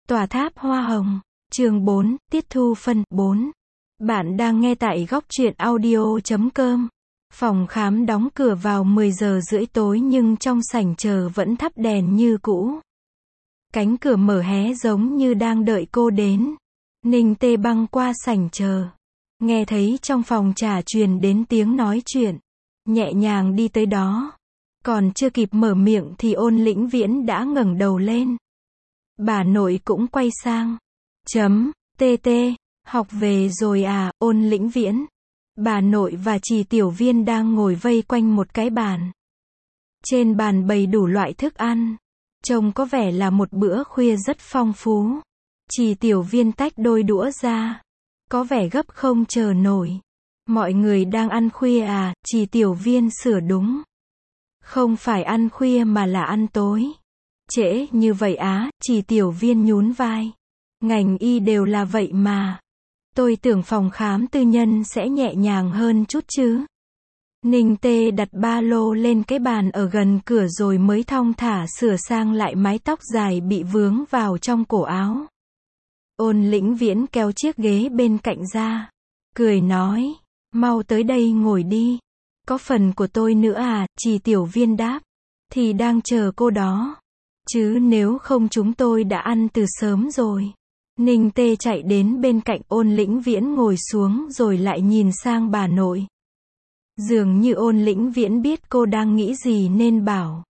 Tòa tháp hoa hồng. Chương 4, tiết thu phân 4. Bạn đang nghe tại góc truyện audio.com. Phòng khám đóng cửa vào 10 giờ rưỡi tối nhưng trong sảnh chờ vẫn thắp đèn như cũ. Cánh cửa mở hé giống như đang đợi cô đến. Ninh Tê băng qua sảnh chờ. Nghe thấy trong phòng trà truyền đến tiếng nói chuyện. Nhẹ nhàng đi tới đó. Còn chưa kịp mở miệng thì Ôn Lĩnh Viễn đã ngẩng đầu lên. Bà nội cũng quay sang. Tê tê, học về rồi à, Ôn Lĩnh Viễn. Bà nội và Trì Tiểu Viên đang ngồi vây quanh một cái bàn. Trên bàn bày đủ loại thức ăn. Trông có vẻ là một bữa khuya rất phong phú. Trì Tiểu Viên tách đôi đũa ra. Có vẻ gấp không chờ nổi. Mọi người đang ăn khuya à, Trì Tiểu Viên sửa đúng. Không phải ăn khuya mà là ăn tối. Trễ như vậy á, Trì Tiểu Viên nhún vai. Ngành y đều là vậy mà. Tôi tưởng phòng khám tư nhân sẽ nhẹ nhàng hơn chút chứ. Ninh Tê đặt ba lô lên cái bàn ở gần cửa rồi mới thong thả sửa sang lại mái tóc dài bị vướng vào trong cổ áo. Ôn Lĩnh Viễn kéo chiếc ghế bên cạnh ra. Cười nói, mau tới đây ngồi đi. Có phần của tôi nữa à, Trì Tiểu Viên đáp. Thì đang chờ cô đó. Chứ nếu không chúng tôi đã ăn từ sớm rồi. Ninh Tê chạy đến bên cạnh Ôn Lĩnh Viễn ngồi xuống rồi lại nhìn sang bà nội. Dường như Ôn Lĩnh Viễn biết cô đang nghĩ gì nên bảo.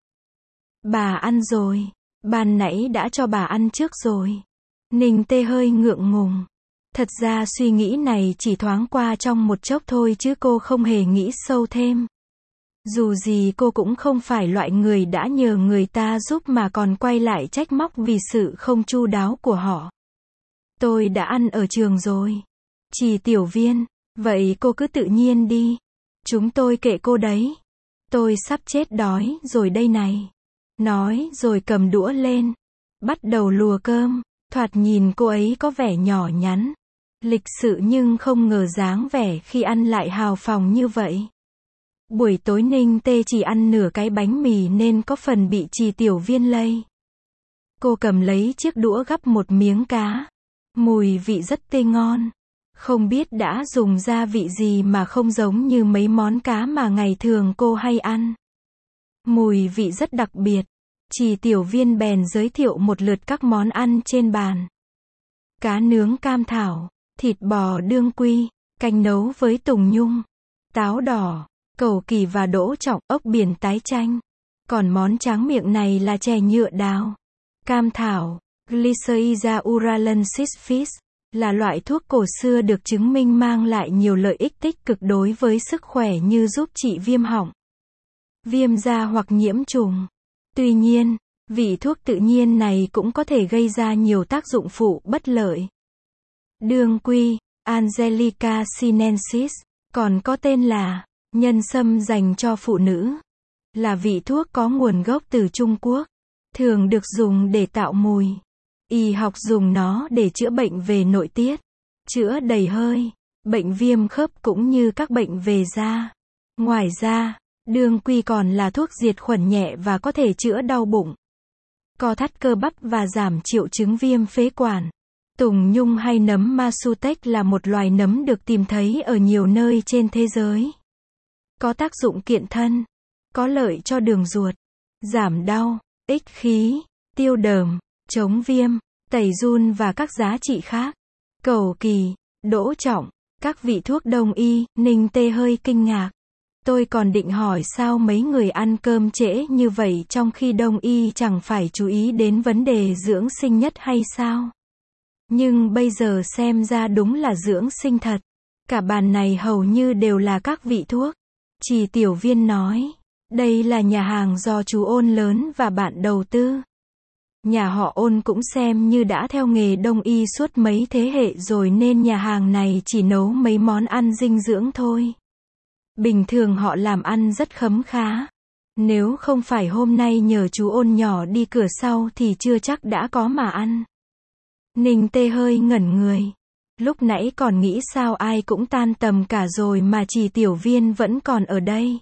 Bà ăn rồi. Ban nãy đã cho bà ăn trước rồi. Ninh Tê hơi ngượng ngùng. Thật ra suy nghĩ này chỉ thoáng qua trong một chốc thôi chứ cô không hề nghĩ sâu thêm. Dù gì cô cũng không phải loại người đã nhờ người ta giúp mà còn quay lại trách móc vì sự không chu đáo của họ. Tôi đã ăn ở trường rồi. Trì Tiểu Viên, vậy cô cứ tự nhiên đi. Chúng tôi kệ cô đấy. Tôi sắp chết đói rồi đây này. Nói rồi cầm đũa lên. Bắt đầu lùa cơm. Thoạt nhìn cô ấy có vẻ nhỏ nhắn. Lịch sự nhưng không ngờ dáng vẻ khi ăn lại hào phóng như vậy. Buổi tối Ninh Tê chỉ ăn nửa cái bánh mì nên có phần bị Trì Tiểu Viên lây. Cô cầm lấy chiếc đũa gắp một miếng cá. Mùi vị rất tê ngon. Không biết đã dùng gia vị gì mà không giống như mấy món cá mà ngày thường cô hay ăn. Mùi vị rất đặc biệt. Trì Tiểu Viên bèn giới thiệu một lượt các món ăn trên bàn. Cá nướng cam thảo, thịt bò đương quy, canh nấu với tùng nhung, táo đỏ, cầu kỳ và đỗ trọng, ốc biển tái chanh. Còn món tráng miệng này là chè nhựa đào. Cam thảo, Glycyrrhiza uralensis fish, là loại thuốc cổ xưa được chứng minh mang lại nhiều lợi ích tích cực đối với sức khỏe như giúp trị viêm họng, viêm da hoặc nhiễm trùng. Tuy nhiên, vị thuốc tự nhiên này cũng có thể gây ra nhiều tác dụng phụ bất lợi. Đương quy, Angelica sinensis, còn có tên là nhân sâm dành cho phụ nữ, là vị thuốc có nguồn gốc từ Trung Quốc, thường được dùng để tạo mùi. Y học dùng nó để chữa bệnh về nội tiết, chữa đầy hơi, bệnh viêm khớp cũng như các bệnh về da. Ngoài ra, đương quy còn là thuốc diệt khuẩn nhẹ và có thể chữa đau bụng, co thắt cơ bắp và giảm triệu chứng viêm phế quản. Tùng nhung hay nấm Masutec là một loài nấm được tìm thấy ở nhiều nơi trên thế giới. Có tác dụng kiện thân, có lợi cho đường ruột, giảm đau, ích khí, tiêu đờm, chống viêm, tẩy giun và các giá trị khác. Cầu kỳ, đỗ trọng, các vị thuốc đông y. Ninh Tê hơi kinh ngạc. Tôi còn định hỏi sao mấy người ăn cơm trễ như vậy trong khi đông y chẳng phải chú ý đến vấn đề dưỡng sinh nhất hay sao? Nhưng bây giờ xem ra đúng là dưỡng sinh thật. Cả bàn này hầu như đều là các vị thuốc. Trì Tiểu Viên nói, đây là nhà hàng do chú Ôn lớn và bạn đầu tư. Nhà họ Ôn cũng xem như đã theo nghề đông y suốt mấy thế hệ rồi nên nhà hàng này chỉ nấu mấy món ăn dinh dưỡng thôi. Bình thường họ làm ăn rất khấm khá. Nếu không phải hôm nay nhờ chú Ôn nhỏ đi cửa sau thì chưa chắc đã có mà ăn. Ninh Tê hơi ngẩn người. Lúc nãy còn nghĩ sao ai cũng tan tầm cả rồi mà Trì Tiểu Viên vẫn còn ở đây.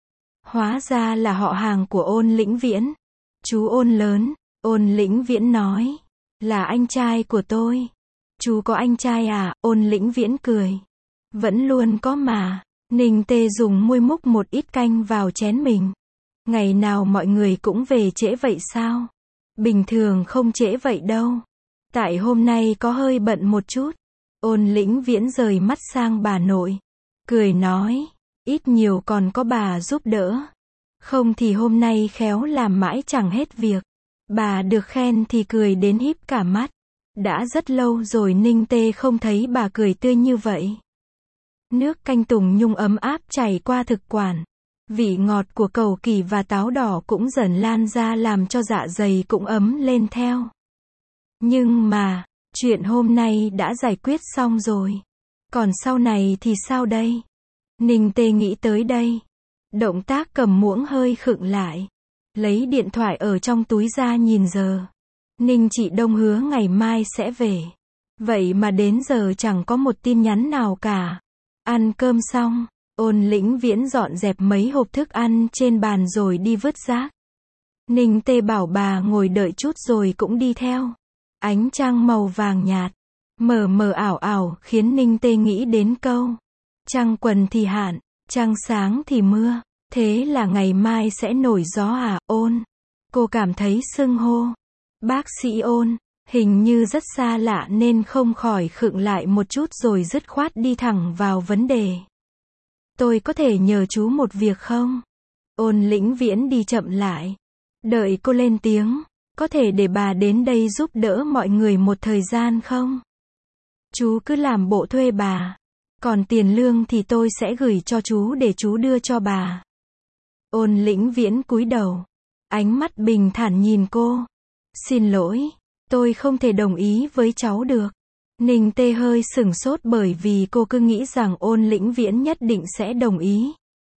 Hóa ra là họ hàng của Ôn Lĩnh Viễn. Chú Ôn lớn, Ôn Lĩnh Viễn nói. Là anh trai của tôi. Chú có anh trai à? Ôn Lĩnh Viễn cười. Vẫn luôn có mà. Ninh Tê dùng muôi múc một ít canh vào chén mình. Ngày nào mọi người cũng về trễ vậy sao? Bình thường không trễ vậy đâu. Tại hôm nay có hơi bận một chút. Ôn Lĩnh Viễn rời mắt sang bà nội. Cười nói, ít nhiều còn có bà giúp đỡ. Không thì hôm nay khéo làm mãi chẳng hết việc. Bà được khen thì cười đến híp cả mắt. Đã rất lâu rồi Ninh Tê không thấy bà cười tươi như vậy. Nước canh tùng nhung ấm áp chảy qua thực quản. Vị ngọt của cầu kỳ và táo đỏ cũng dần lan ra làm cho dạ dày cũng ấm lên theo. Nhưng mà, chuyện hôm nay đã giải quyết xong rồi. Còn sau này thì sao đây? Ninh Tê nghĩ tới đây. Động tác cầm muỗng hơi khựng lại. Lấy điện thoại ở trong túi ra nhìn giờ. Ninh Chị Đông hứa ngày mai sẽ về. Vậy mà đến giờ chẳng có một tin nhắn nào cả. Ăn cơm xong, Ôn Lĩnh Viễn dọn dẹp mấy hộp thức ăn trên bàn rồi đi vứt rác. Ninh Tê bảo bà ngồi đợi chút rồi cũng đi theo. Ánh trăng màu vàng nhạt, mờ mờ ảo ảo khiến Ninh Tê nghĩ đến câu. Trăng quần thì hạn, trăng sáng thì mưa. Thế là ngày mai sẽ nổi gió à, Ôn? Cô cảm thấy xưng hô bác sĩ Ôn hình như rất xa lạ nên không khỏi khựng lại một chút rồi dứt khoát đi thẳng vào vấn đề. Tôi có thể nhờ chú một việc không? Ôn Lĩnh Viễn đi chậm lại. Đợi cô lên tiếng. Có thể để bà đến đây giúp đỡ mọi người một thời gian không? Chú cứ làm bộ thuê bà. Còn tiền lương thì tôi sẽ gửi cho chú để chú đưa cho bà. Ôn Lĩnh Viễn cúi đầu. Ánh mắt bình thản nhìn cô. Xin lỗi, tôi không thể đồng ý với cháu được. Ninh Tê hơi sửng sốt bởi vì cô cứ nghĩ rằng Ôn Lĩnh Viễn nhất định sẽ đồng ý.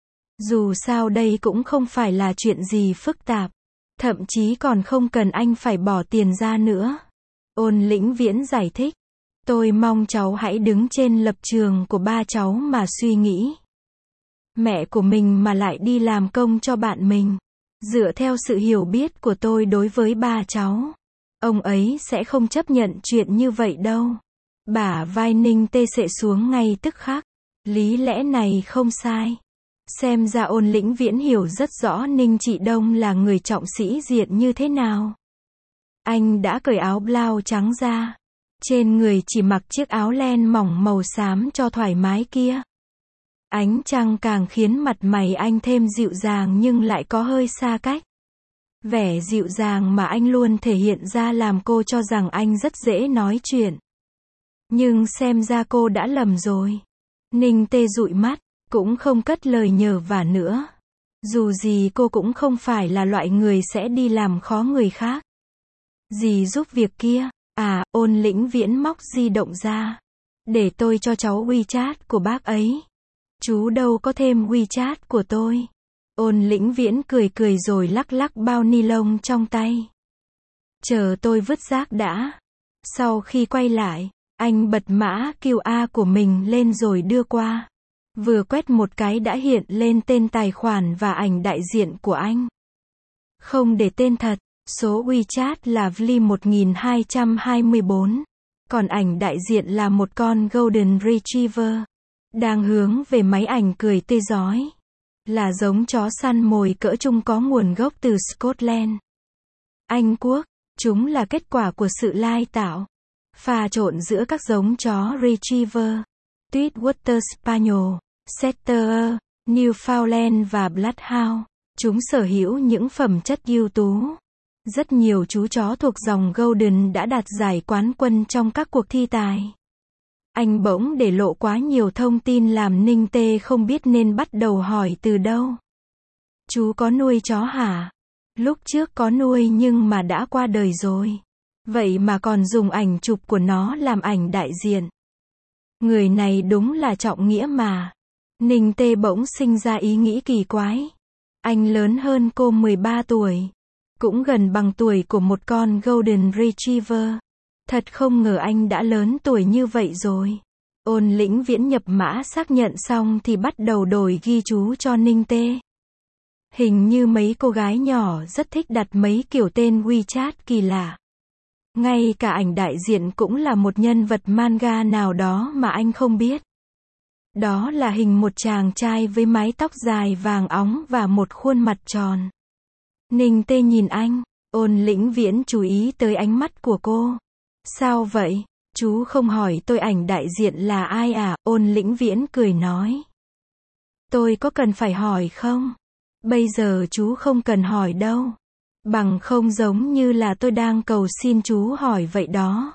Dù sao đây cũng không phải là chuyện gì phức tạp. Thậm chí còn không cần anh phải bỏ tiền ra nữa. Ôn Lĩnh Viễn giải thích. Tôi mong cháu hãy đứng trên lập trường của ba cháu mà suy nghĩ. Mẹ của mình mà lại đi làm công cho bạn mình. Dựa theo sự hiểu biết của tôi đối với ba cháu, ông ấy sẽ không chấp nhận chuyện như vậy đâu. Bả vai Ninh Tê xệ xuống ngay tức khắc. Lý lẽ này không sai. Xem ra Ôn Lĩnh Viễn hiểu rất rõ Ninh Chị Đông là người trọng sĩ diện như thế nào. Anh đã cởi áo blau trắng ra. Trên người chỉ mặc chiếc áo len mỏng màu xám cho thoải mái kia. Ánh trăng càng khiến mặt mày anh thêm dịu dàng nhưng lại có hơi xa cách. Vẻ dịu dàng mà anh luôn thể hiện ra làm cô cho rằng anh rất dễ nói chuyện. Nhưng xem ra cô đã lầm rồi. Ninh Tê dụi mắt, cũng không cất lời nhờ vả nữa. Dù gì cô cũng không phải là loại người sẽ đi làm khó người khác. Dì giúp việc kia, à, Ôn Lĩnh Viễn móc di động ra. Để tôi cho cháu WeChat của bác ấy. Chú đâu có thêm WeChat của tôi. Ôn Lĩnh Viễn cười cười rồi lắc lắc bao ni lông trong tay. Chờ tôi vứt rác đã. Sau khi quay lại, anh bật mã QR của mình lên rồi đưa qua. Vừa quét một cái đã hiện lên tên tài khoản và ảnh đại diện của anh. Không để tên thật, số WeChat là Vli1224. Còn ảnh đại diện là một con Golden Retriever. Đang hướng về máy ảnh cười tươi rói. Là giống chó săn mồi cỡ trung có nguồn gốc từ Scotland, Anh Quốc. Chúng là kết quả của sự lai tạo, pha trộn giữa các giống chó Retriever, Sweetwater Spaniel, Setter, Newfoundland và Bloodhound. Chúng sở hữu những phẩm chất ưu tú. Rất nhiều chú chó thuộc dòng Golden đã đạt giải quán quân trong các cuộc thi tài. Anh bỗng để lộ quá nhiều thông tin làm Ninh Tê không biết nên bắt đầu hỏi từ đâu. Chú có nuôi chó hả? Lúc trước có nuôi nhưng mà đã qua đời rồi. Vậy mà còn dùng ảnh chụp của nó làm ảnh đại diện. Người này đúng là trọng nghĩa mà. Ninh Tê bỗng sinh ra ý nghĩ kỳ quái. Anh lớn hơn cô 13 tuổi. Cũng gần bằng tuổi của một con Golden Retriever. Thật không ngờ anh đã lớn tuổi như vậy rồi. Ôn Lĩnh Viễn nhập mã xác nhận xong thì bắt đầu đổi ghi chú cho Ninh Tê. Hình như mấy cô gái nhỏ rất thích đặt mấy kiểu tên WeChat kỳ lạ. Ngay cả ảnh đại diện cũng là một nhân vật manga nào đó mà anh không biết. Đó là hình một chàng trai với mái tóc dài vàng óng và một khuôn mặt tròn. Ninh Tê nhìn anh, Ôn Lĩnh Viễn chú ý tới ánh mắt của cô. Sao vậy? Chú không hỏi tôi ảnh đại diện là ai à? Ôn Lĩnh Viễn cười nói. Tôi có cần phải hỏi không? Bây giờ chú không cần hỏi đâu. Bằng không giống như là tôi đang cầu xin chú hỏi vậy đó.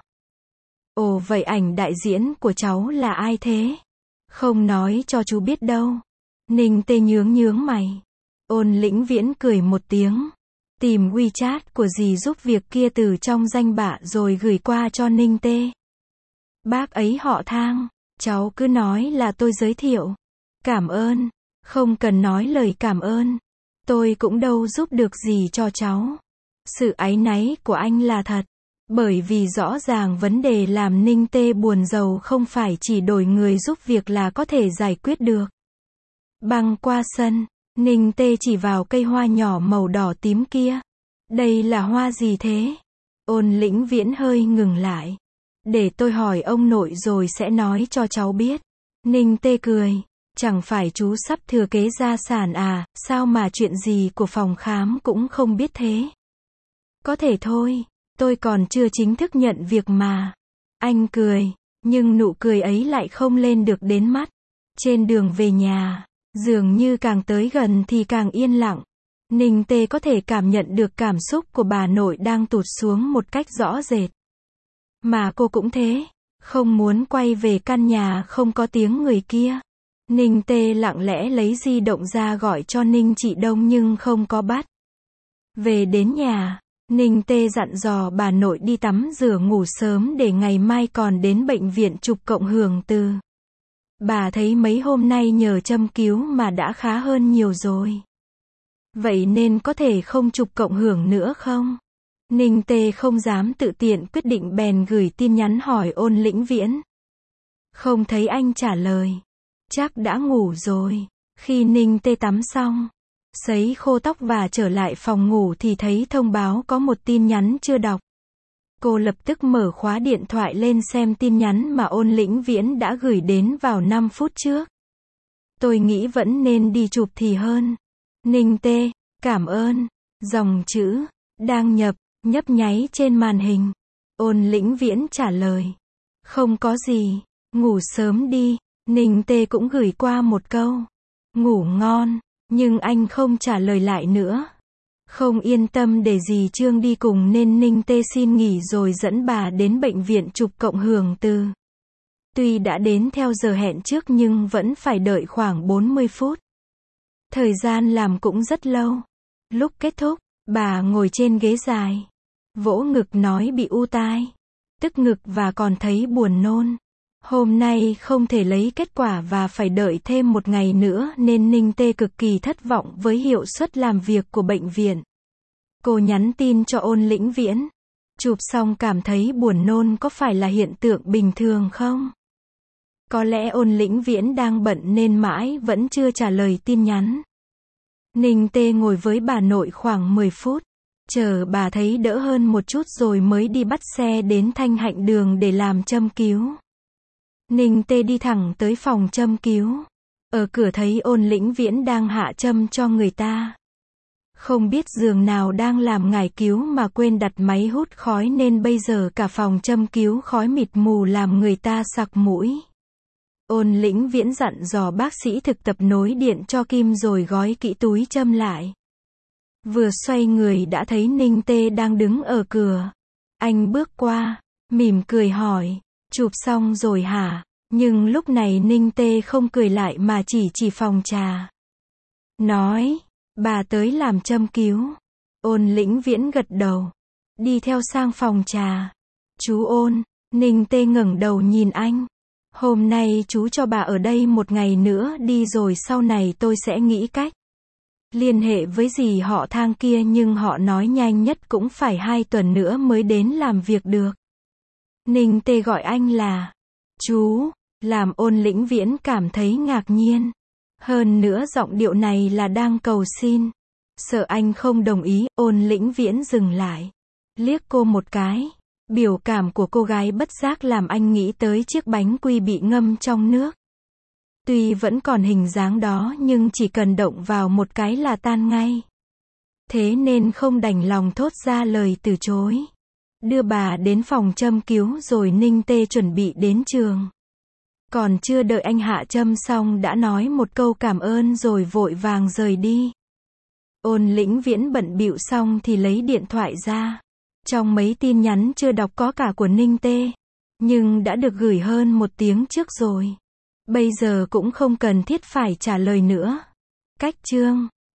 Ồ, vậy ảnh đại diện của cháu là ai thế? Không nói cho chú biết đâu. Ninh Tê nhướng mày. Ôn Lĩnh Viễn cười một tiếng. Tìm WeChat của dì giúp việc kia từ trong danh bạ rồi gửi qua cho Ninh Tê. Bác ấy họ Thang. Cháu cứ nói là tôi giới thiệu. Cảm ơn. Không cần nói lời cảm ơn. Tôi cũng đâu giúp được gì cho cháu. Sự áy náy của anh là thật. Bởi vì rõ ràng vấn đề làm Ninh Tê buồn rầu không phải chỉ đổi người giúp việc là có thể giải quyết được. Băng qua sân, Ninh Tê chỉ vào cây hoa nhỏ màu đỏ tím kia. Đây là hoa gì thế? Ôn Lĩnh Viễn hơi ngừng lại. Để tôi hỏi ông nội rồi sẽ nói cho cháu biết. Ninh Tê cười. Chẳng phải chú sắp thừa kế gia sản à, sao mà chuyện gì của phòng khám cũng không biết thế? Có thể thôi, tôi còn chưa chính thức nhận việc mà. Anh cười, nhưng nụ cười ấy lại không lên được đến mắt. Trên đường về nhà, dường như càng tới gần thì càng yên lặng. Ninh Tê có thể cảm nhận được cảm xúc của bà nội đang tụt xuống một cách rõ rệt. Mà cô cũng thế, không muốn quay về căn nhà không có tiếng người kia. Ninh Tê lặng lẽ lấy di động ra gọi cho Ninh Trị Đông nhưng không có bắt. Về đến nhà, Ninh Tê dặn dò bà nội đi tắm rửa ngủ sớm để ngày mai còn đến bệnh viện chụp cộng hưởng từ. Bà thấy mấy hôm nay nhờ châm cứu mà đã khá hơn nhiều rồi. Vậy nên có thể không chụp cộng hưởng nữa không? Ninh Tê không dám tự tiện quyết định bèn gửi tin nhắn hỏi Ôn Lĩnh Viễn. Không thấy anh trả lời. Chắc đã ngủ rồi. Khi Ninh Tê tắm xong, sấy khô tóc và trở lại phòng ngủ thì thấy thông báo có một tin nhắn chưa đọc. Cô lập tức mở khóa điện thoại lên xem tin nhắn mà Ôn Lĩnh Viễn đã gửi đến vào 5 phút trước. Tôi nghĩ vẫn nên đi chụp thì hơn. Ninh Tê, cảm ơn. Dòng chữ, đang nhấp nháy trên màn hình. Ôn Lĩnh Viễn trả lời. Không có gì, ngủ sớm đi. Ninh Tê cũng gửi qua một câu. Ngủ ngon, nhưng anh không trả lời lại nữa. Không yên tâm để dì Trương đi cùng nên Ninh Tê xin nghỉ rồi dẫn bà đến bệnh viện chụp cộng hưởng từ. Tuy đã đến theo giờ hẹn trước nhưng vẫn phải đợi khoảng 40 phút. Thời gian làm cũng rất lâu. Lúc kết thúc, bà ngồi trên ghế dài. Vỗ ngực nói bị u tai. Tức ngực và còn thấy buồn nôn. Hôm nay không thể lấy kết quả và phải đợi thêm một ngày nữa nên Ninh Tê cực kỳ thất vọng với hiệu suất làm việc của bệnh viện. Cô nhắn tin cho Ôn Lĩnh Viễn. Chụp xong cảm thấy buồn nôn có phải là hiện tượng bình thường không? Có lẽ Ôn Lĩnh Viễn đang bận nên mãi vẫn chưa trả lời tin nhắn. Ninh Tê ngồi với bà nội khoảng 10 phút. Chờ bà thấy đỡ hơn một chút rồi mới đi bắt xe đến Thanh Hạnh Đường để làm châm cứu. Ninh Tê đi thẳng tới phòng châm cứu. Ở cửa thấy Ôn Lĩnh Viễn đang hạ châm cho người ta. Không biết giường nào đang làm ngải cứu mà quên đặt máy hút khói nên bây giờ cả phòng châm cứu khói mịt mù làm người ta sặc mũi. Ôn Lĩnh Viễn dặn dò bác sĩ thực tập nối điện cho kim rồi gói kỹ túi châm lại. Vừa xoay người đã thấy Ninh Tê đang đứng ở cửa. Anh bước qua, mỉm cười hỏi. Chụp xong rồi hả? Nhưng lúc này Ninh Tê không cười lại mà chỉ phòng trà. Nói, bà tới làm châm cứu. Ôn Lĩnh Viễn gật đầu. Đi theo sang phòng trà. Chú Ôn, Ninh Tê ngẩng đầu nhìn anh. Hôm nay chú cho bà ở đây một ngày nữa đi rồi sau này tôi sẽ nghĩ cách liên hệ với dì họ Thang kia nhưng họ nói nhanh nhất cũng phải 2 tuần nữa mới đến làm việc được. Ninh Tê gọi anh là chú, làm Ôn Lĩnh Viễn cảm thấy ngạc nhiên. Hơn nữa giọng điệu này là đang cầu xin. Sợ anh không đồng ý, Ôn Lĩnh Viễn dừng lại. Liếc cô một cái. Biểu cảm của cô gái bất giác làm anh nghĩ tới chiếc bánh quy bị ngâm trong nước. Tuy vẫn còn hình dáng đó nhưng chỉ cần động vào một cái là tan ngay. Thế nên không đành lòng thốt ra lời từ chối. Đưa bà đến phòng châm cứu rồi Ninh Tê chuẩn bị đến trường. Còn chưa đợi anh hạ châm xong đã nói một câu cảm ơn rồi vội vàng rời đi. Ôn Lĩnh Viễn bận bịu xong thì lấy điện thoại ra. Trong mấy tin nhắn chưa đọc có cả của Ninh Tê. Nhưng đã được gửi hơn 1 tiếng trước rồi. Bây giờ cũng không cần thiết phải trả lời nữa. Cách chương